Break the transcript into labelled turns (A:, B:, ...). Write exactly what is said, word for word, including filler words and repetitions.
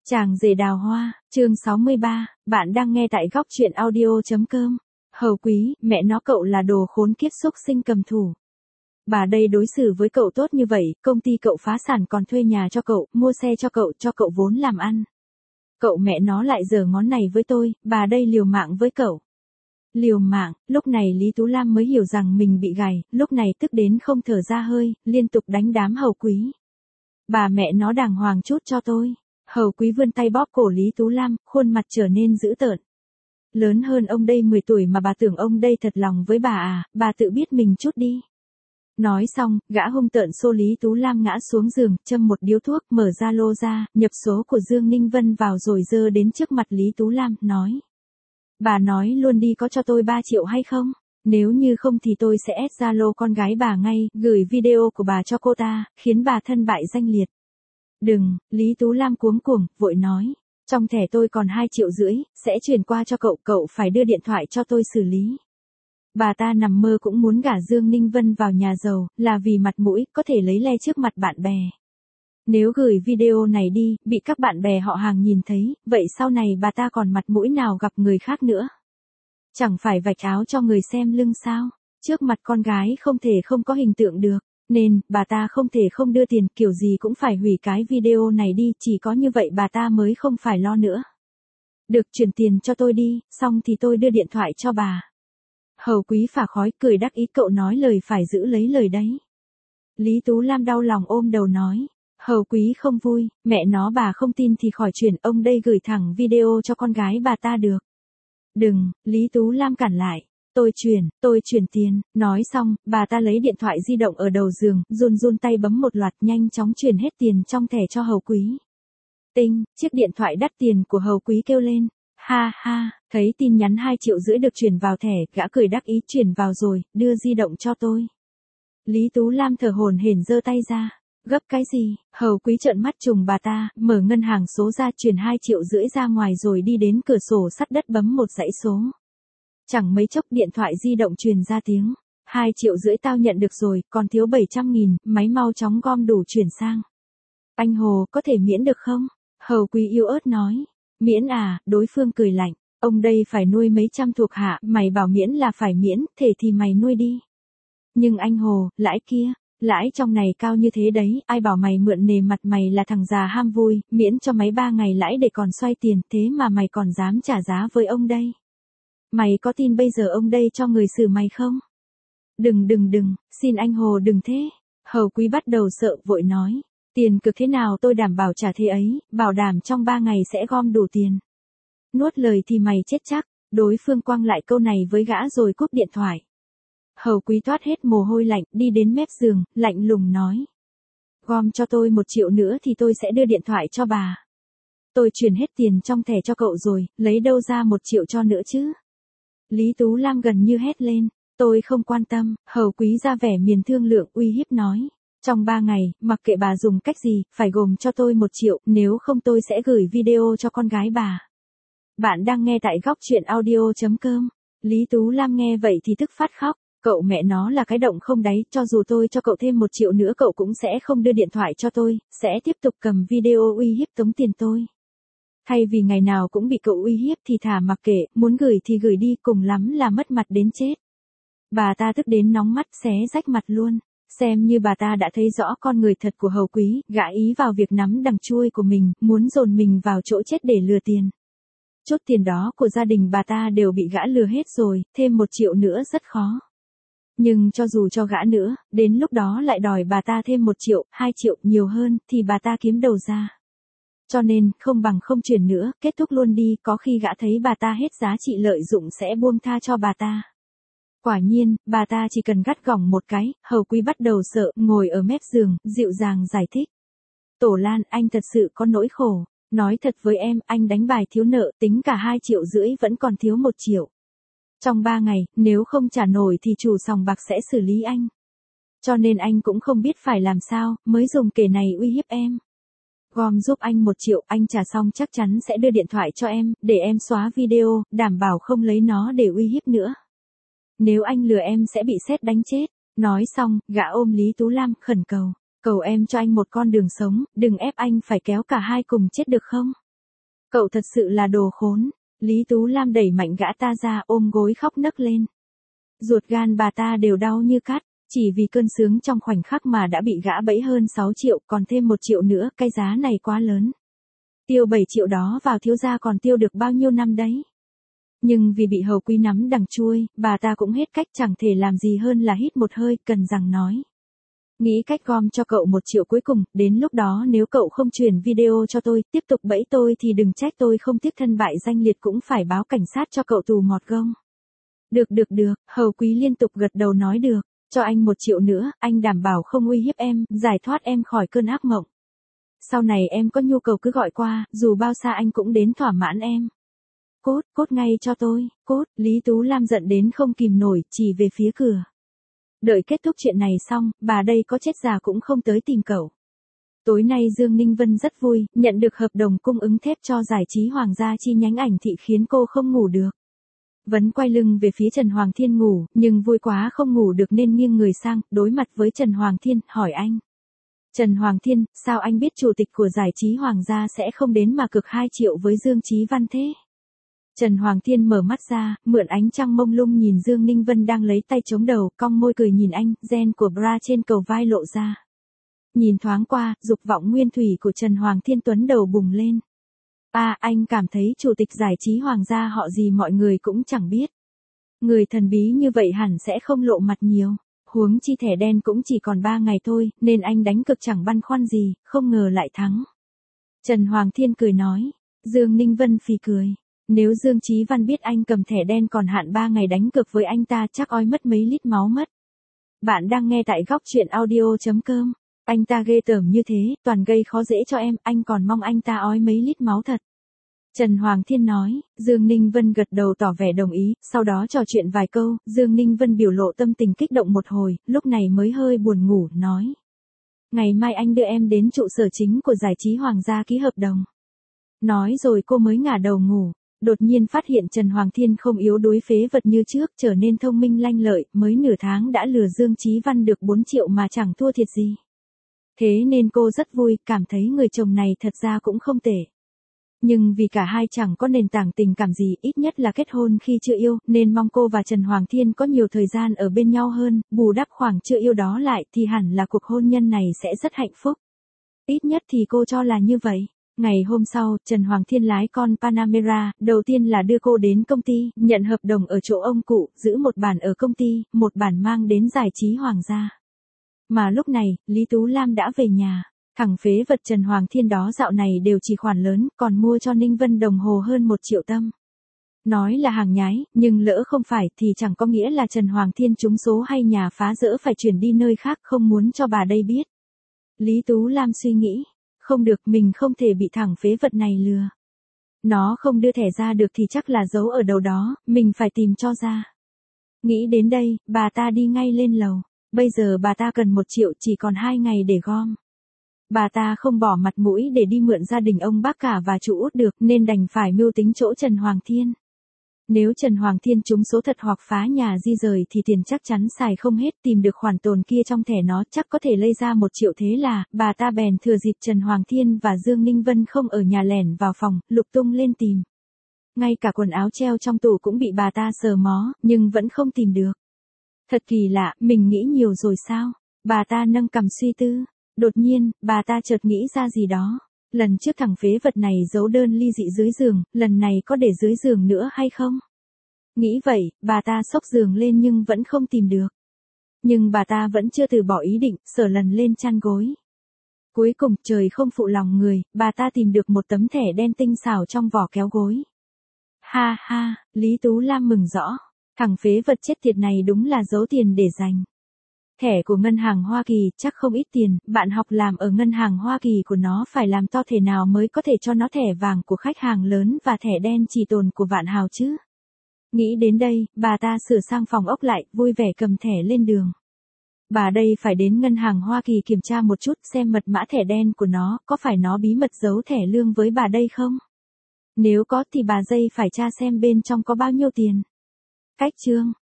A: Chàng rể đào hoa, chương sáu mươi ba, bạn đang nghe tại góc truyện audio.com. Hầu Quý, mẹ nó cậu là đồ khốn kiếp xúc sinh cầm thủ. Bà đây đối xử với cậu tốt như vậy, công ty cậu phá sản còn thuê nhà cho cậu, mua xe cho cậu, cho cậu vốn làm ăn. Cậu mẹ nó lại giở ngón này với tôi, bà đây liều mạng với cậu. Liều mạng, lúc này Lý Tú Lam mới hiểu rằng mình bị gài, lúc này tức đến không thở ra hơi, liên tục đánh đám Hầu Quý. Bà mẹ nó đàng hoàng chút cho tôi. Hầu Quý vươn tay bóp cổ Lý Tú Lam, khuôn mặt trở nên dữ tợn. Lớn hơn ông đây mười tuổi mà bà tưởng ông đây thật lòng với bà à, bà tự biết mình chút đi. Nói xong, gã hung tợn xô Lý Tú Lam ngã xuống giường, châm một điếu thuốc, mở ra lô ra, nhập số của Dương Ninh Vân vào rồi giơ đến trước mặt Lý Tú Lam, nói. Bà nói luôn đi có cho tôi ba triệu hay không? Nếu như không thì tôi sẽ ép Zalo con gái bà ngay, gửi video của bà cho cô ta, khiến bà thân bại danh liệt. Đừng, Lý Tú Lam cuống cuồng, vội nói. Trong thẻ tôi còn hai triệu rưỡi, sẽ chuyển qua cho cậu, cậu phải đưa điện thoại cho tôi xử lý. Bà ta nằm mơ cũng muốn gả Dương Ninh Vân vào nhà giàu, là vì mặt mũi, có thể lấy le trước mặt bạn bè. Nếu gửi video này đi, bị các bạn bè họ hàng nhìn thấy, vậy sau này bà ta còn mặt mũi nào gặp người khác nữa? Chẳng phải vạch áo cho người xem lưng sao? Trước mặt con gái không thể không có hình tượng được. Nên, bà ta không thể không đưa tiền, kiểu gì cũng phải hủy cái video này đi, chỉ có như vậy bà ta mới không phải lo nữa. Được, chuyển tiền cho tôi đi, xong thì tôi đưa điện thoại cho bà. Hầu Quý phả khói, cười đắc ý, cậu nói lời phải giữ lấy lời đấy. Lý Tú Lam đau lòng ôm đầu nói. Hầu Quý không vui, mẹ nó bà không tin thì khỏi chuyển, ông đây gửi thẳng video cho con gái bà ta được. Đừng, Lý Tú Lam cản lại. Tôi chuyển, tôi chuyển tiền, nói xong, bà ta lấy điện thoại di động ở đầu giường, run run tay bấm một loạt, nhanh chóng chuyển hết tiền trong thẻ cho Hầu Quý. Tinh, chiếc điện thoại đắt tiền của Hầu Quý kêu lên. Ha ha, thấy tin nhắn hai triệu rưỡi được chuyển vào thẻ, gã cười đắc ý, chuyển vào rồi, đưa di động cho tôi. Lý Tú Lam thở hổn hển giơ tay ra. Gấp cái gì? Hầu Quý trợn mắt trùng bà ta, mở ngân hàng số ra, chuyển hai triệu rưỡi ra ngoài rồi đi đến cửa sổ sắt đất bấm một dãy số. Chẳng mấy chốc điện thoại di động truyền ra tiếng. Hai triệu rưỡi tao nhận được rồi, còn thiếu bảy trăm nghìn, máy mau chóng gom đủ chuyển sang. Anh Hồ, có thể miễn được không? Hầu Quý yếu ớt nói. Miễn à, đối phương cười lạnh. Ông đây phải nuôi mấy trăm thuộc hạ, mày bảo miễn là phải miễn, thể thì mày nuôi đi. Nhưng anh Hồ, lãi kia, lãi trong này cao như thế đấy, ai bảo mày mượn nề mặt mày là thằng già ham vui, miễn cho mấy ba ngày lãi để còn xoay tiền, thế mà mày còn dám trả giá với ông đây. Mày có tin bây giờ ông đây cho người xử mày không? Đừng đừng đừng, xin anh Hồ đừng thế. Hầu Quý bắt đầu sợ, vội nói. Tiền cực thế nào tôi đảm bảo trả thế ấy, bảo đảm trong ba ngày sẽ gom đủ tiền. Nuốt lời thì mày chết chắc, đối phương quăng lại câu này với gã rồi cúp điện thoại. Hầu Quý toát hết mồ hôi lạnh, đi đến mép giường, lạnh lùng nói. Gom cho tôi một triệu nữa thì tôi sẽ đưa điện thoại cho bà. Tôi chuyển hết tiền trong thẻ cho cậu rồi, lấy đâu ra một triệu cho nữa chứ? Lý Tú Lam gần như hét lên. Tôi không quan tâm, Hầu Quý ra vẻ miền thương lượng, uy hiếp nói. Trong ba ngày, mặc kệ bà dùng cách gì, phải gồm cho tôi một triệu, nếu không tôi sẽ gửi video cho con gái bà. Bạn đang nghe tại góc truyện audio.com. Lý Tú Lam nghe vậy thì tức phát khóc. Cậu mẹ nó là cái động không đáy, cho dù tôi cho cậu thêm một triệu nữa cậu cũng sẽ không đưa điện thoại cho tôi, sẽ tiếp tục cầm video uy hiếp tống tiền tôi. Thay vì ngày nào cũng bị cậu uy hiếp thì thả mặc kệ, muốn gửi thì gửi đi, cùng lắm là mất mặt đến chết. Bà ta tức đến nóng mắt, xé rách mặt luôn. Xem như bà ta đã thấy rõ con người thật của Hầu Quý, gã ý vào việc nắm đằng chui của mình, muốn dồn mình vào chỗ chết để lừa tiền. Chút tiền đó của gia đình bà ta đều bị gã lừa hết rồi, thêm một triệu nữa rất khó. Nhưng cho dù cho gã nữa, đến lúc đó lại đòi bà ta thêm một triệu, hai triệu, nhiều hơn, thì bà ta kiếm đầu ra. Cho nên, không bằng không chuyển nữa, kết thúc luôn đi, có khi gã thấy bà ta hết giá trị lợi dụng sẽ buông tha cho bà ta. Quả nhiên, bà ta chỉ cần gắt gỏng một cái, Hầu Quý bắt đầu sợ, ngồi ở mép giường, dịu dàng giải thích. Tổ Lan, anh thật sự có nỗi khổ. Nói thật với em, anh đánh bài thiếu nợ, tính cả hai triệu rưỡi vẫn còn thiếu một triệu. Trong ba ngày, nếu không trả nổi thì chủ sòng bạc sẽ xử lý anh. Cho nên anh cũng không biết phải làm sao, mới dùng kể này uy hiếp em. Gom giúp anh một triệu, anh trả xong chắc chắn sẽ đưa điện thoại cho em, để em xóa video, đảm bảo không lấy nó để uy hiếp nữa. Nếu anh lừa em sẽ bị sét đánh chết. Nói xong, gã ôm Lý Tú Lam, khẩn cầu. Cầu em cho anh một con đường sống, đừng ép anh phải kéo cả hai cùng chết được không? Cậu thật sự là đồ khốn. Lý Tú Lam đẩy mạnh gã ta ra ôm gối khóc nấc lên. Ruột gan bà ta đều đau như cắt, chỉ vì cơn sướng trong khoảnh khắc mà đã bị gã bẫy hơn sáu triệu, còn thêm một triệu nữa, cái giá này quá lớn. Tiêu bảy triệu đó vào thiếu gia còn tiêu được bao nhiêu năm đấy. Nhưng vì bị Hầu Quý nắm đằng chui, bà ta cũng hết cách, chẳng thể làm gì hơn là hít một hơi, cần rằng nói. Nghĩ cách gom cho cậu một triệu cuối cùng, đến lúc đó nếu cậu không truyền video cho tôi, tiếp tục bẫy tôi thì đừng trách tôi không tiếc thân bại danh liệt cũng phải báo cảnh sát cho cậu tù mọt gông. Được được được, Hầu Quý liên tục gật đầu nói được, cho anh một triệu nữa, anh đảm bảo không uy hiếp em, giải thoát em khỏi cơn ác mộng. Sau này em có nhu cầu cứ gọi qua, dù bao xa anh cũng đến thỏa mãn em. Cốt, cốt ngay cho tôi, cốt, Lý Tú Lam giận đến không kìm nổi, chỉ về phía cửa. Đợi kết thúc chuyện này xong, bà đây có chết già cũng không tới tìm cậu. Tối nay Dương Ninh Vân rất vui, nhận được hợp đồng cung ứng thép cho giải trí Hoàng gia chi nhánh ảnh thị khiến cô không ngủ được. Vấn quay lưng về phía Trần Hoàng Thiên ngủ, nhưng vui quá không ngủ được nên nghiêng người sang, đối mặt với Trần Hoàng Thiên, hỏi anh. Trần Hoàng Thiên, sao anh biết chủ tịch của giải trí Hoàng gia sẽ không đến mà cược hai triệu với Dương Chí Văn thế? Trần Hoàng Thiên mở mắt ra, mượn ánh trăng mông lung nhìn Dương Ninh Vân đang lấy tay chống đầu, cong môi cười nhìn anh, gen của bra trên cầu vai lộ ra. Nhìn thoáng qua, dục vọng nguyên thủy của Trần Hoàng Thiên Tuấn đầu bùng lên. À, anh cảm thấy chủ tịch giải trí Hoàng gia họ gì mọi người cũng chẳng biết. Người thần bí như vậy hẳn sẽ không lộ mặt nhiều. Huống chi thẻ đen cũng chỉ còn ba ngày thôi, nên anh đánh cực chẳng băn khoăn gì, không ngờ lại thắng. Trần Hoàng Thiên cười nói. Dương Ninh Vân phì cười. Nếu Dương Chí Văn biết anh cầm thẻ đen còn hạn ba ngày đánh cược với anh ta chắc oi mất mấy lít máu mất. Bạn đang nghe tại góc truyện audio chấm com. Anh ta ghê tởm như thế, toàn gây khó dễ cho em, anh còn mong anh ta ói mấy lít máu thật. Trần Hoàng Thiên nói, Dương Ninh Vân gật đầu tỏ vẻ đồng ý, sau đó trò chuyện vài câu, Dương Ninh Vân biểu lộ tâm tình kích động một hồi, lúc này mới hơi buồn ngủ, nói. Ngày mai anh đưa em đến trụ sở chính của giải trí Hoàng gia ký hợp đồng. Nói rồi cô mới ngả đầu ngủ, đột nhiên phát hiện Trần Hoàng Thiên không yếu đuối phế vật như trước, trở nên thông minh lanh lợi, mới nửa tháng đã lừa Dương Chí Văn được bốn triệu mà chẳng thua thiệt gì. Thế nên cô rất vui, cảm thấy người chồng này thật ra cũng không tệ. Nhưng vì cả hai chẳng có nền tảng tình cảm gì, ít nhất là kết hôn khi chưa yêu, nên mong cô và Trần Hoàng Thiên có nhiều thời gian ở bên nhau hơn, bù đắp khoảng chưa yêu đó lại thì hẳn là cuộc hôn nhân này sẽ rất hạnh phúc. Ít nhất thì cô cho là như vậy. Ngày hôm sau, Trần Hoàng Thiên lái con Panamera, đầu tiên là đưa cô đến công ty, nhận hợp đồng ở chỗ ông cụ, giữ một bản ở công ty, một bản mang đến giải trí Hoàng gia. Mà lúc này, Lý Tú Lam đã về nhà. Thằng phế vật Trần Hoàng Thiên đó dạo này đều chỉ khoản lớn, còn mua cho Ninh Vân đồng hồ hơn một triệu tâm. Nói là hàng nhái, nhưng lỡ không phải thì chẳng có nghĩa là Trần Hoàng Thiên trúng số hay nhà phá rỡ phải chuyển đi nơi khác, không muốn cho bà đây biết. Lý Tú Lam suy nghĩ, không được, mình không thể bị thằng phế vật này lừa. Nó không đưa thẻ ra được thì chắc là giấu ở đâu đó, mình phải tìm cho ra. Nghĩ đến đây, bà ta đi ngay lên lầu. Bây giờ bà ta cần một triệu, chỉ còn hai ngày để gom. Bà ta không bỏ mặt mũi để đi mượn gia đình ông bác cả và chú út được, nên đành phải mưu tính chỗ Trần Hoàng Thiên. Nếu Trần Hoàng Thiên trúng số thật hoặc phá nhà di rời thì tiền chắc chắn xài không hết, tìm được khoản tồn kia trong thẻ nó chắc có thể lây ra một triệu, thế là, bà ta bèn thừa dịp Trần Hoàng Thiên và Dương Ninh Vân không ở nhà lẻn vào phòng, lục tung lên tìm. Ngay cả quần áo treo trong tủ cũng bị bà ta sờ mó, nhưng vẫn không tìm được. Thật kỳ lạ, mình nghĩ nhiều rồi sao? Bà ta nâng cằm suy tư. Đột nhiên, bà ta chợt nghĩ ra gì đó. Lần trước thằng phế vật này giấu đơn ly dị dưới giường, lần này có để dưới giường nữa hay không? Nghĩ vậy, bà ta xốc giường lên nhưng vẫn không tìm được. Nhưng bà ta vẫn chưa từ bỏ ý định, sờ lần lên chăn gối. Cuối cùng, trời không phụ lòng người, bà ta tìm được một tấm thẻ đen tinh xảo trong vỏ kéo gối. Ha ha, Lý Tú Lam mừng rõ. Thằng phế vật chết tiệt này đúng là giấu tiền để dành. Thẻ của ngân hàng Hoa Kỳ chắc không ít tiền, bạn học làm ở ngân hàng Hoa Kỳ của nó phải làm to thể nào mới có thể cho nó thẻ vàng của khách hàng lớn và thẻ đen chỉ tồn của Vạn Hào chứ. Nghĩ đến đây, bà ta sửa sang phòng ốc lại, vui vẻ cầm thẻ lên đường. Bà đây phải đến ngân hàng Hoa Kỳ kiểm tra một chút xem mật mã thẻ đen của nó, có phải nó bí mật giấu thẻ lương với bà đây không? Nếu có thì bà dây phải tra xem bên trong có bao nhiêu tiền. Cách chương